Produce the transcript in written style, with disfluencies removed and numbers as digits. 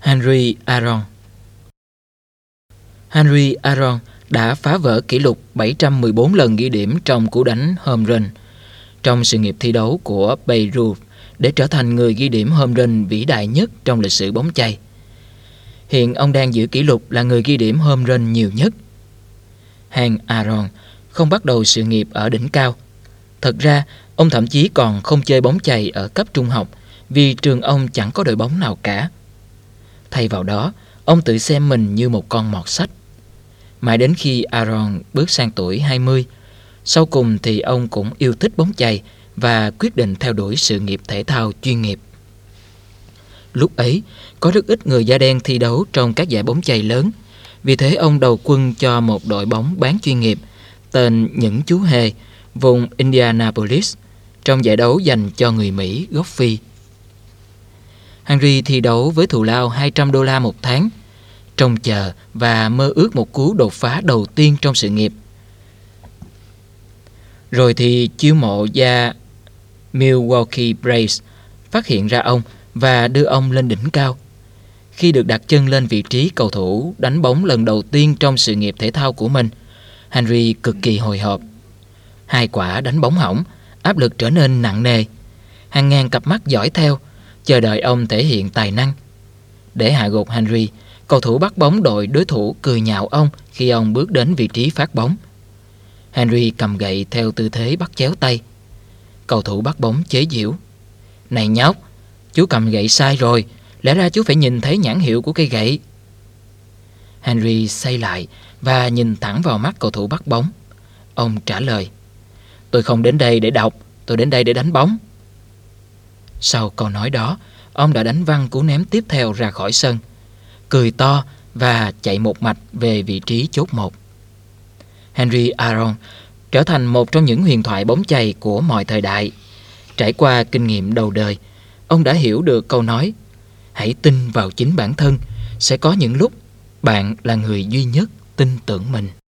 Henry Aaron. Henry Aaron đã phá vỡ kỷ lục 714 lần ghi điểm trong cú đánh home run trong sự nghiệp thi đấu của Babe Ruth để trở thành người ghi điểm home run vĩ đại nhất trong lịch sử bóng chày. Hiện ông đang giữ kỷ lục là người ghi điểm home run nhiều nhất. Hank Aaron không bắt đầu sự nghiệp ở đỉnh cao. Thật ra, ông thậm chí còn không chơi bóng chày ở cấp trung học vì trường ông chẳng có đội bóng nào cả. Thay vào đó, ông tự xem mình như một con mọt sách. Mãi đến khi Aaron bước sang tuổi 20, sau cùng thì ông cũng yêu thích bóng chày và quyết định theo đuổi sự nghiệp thể thao chuyên nghiệp. Lúc ấy, có rất ít người da đen thi đấu trong các giải bóng chày lớn. Vì thế ông đầu quân cho một đội bóng bán chuyên nghiệp tên Những Chú Hề, vùng Indianapolis, trong giải đấu dành cho người Mỹ gốc Phi. Henry thi đấu với thù lao $200 một tháng, trông chờ và mơ ước một cú đột phá đầu tiên trong sự nghiệp. Rồi thì chiêu mộ gia Milwaukee Braves phát hiện ra ông và đưa ông lên đỉnh cao. Khi được đặt chân lên vị trí cầu thủ đánh bóng lần đầu tiên trong sự nghiệp thể thao của mình, Henry cực kỳ hồi hộp. 2 quả đánh bóng hỏng, áp lực trở nên nặng nề. Hàng ngàn cặp mắt dõi theo, chờ đợi ông thể hiện tài năng. Để hạ gục Henry, cầu thủ bắt bóng đội đối thủ cười nhạo ông khi ông bước đến vị trí phát bóng. Henry cầm gậy theo tư thế bắt chéo tay. Cầu thủ bắt bóng chế giễu: "Này nhóc, chú cầm gậy sai rồi, lẽ ra chú phải nhìn thấy nhãn hiệu của cây gậy." Henry xoay lại và nhìn thẳng vào mắt cầu thủ bắt bóng. Ông trả lời: "Tôi không đến đây để đọc, tôi đến đây để đánh bóng." Sau câu nói đó, ông đã đánh văng cú ném tiếp theo ra khỏi sân, cười to và chạy một mạch về vị trí chốt 1. Henry Aaron trở thành một trong những huyền thoại bóng chày của mọi thời đại. Trải qua kinh nghiệm đầu đời, ông đã hiểu được câu nói: hãy tin vào chính bản thân, sẽ có những lúc bạn là người duy nhất tin tưởng mình.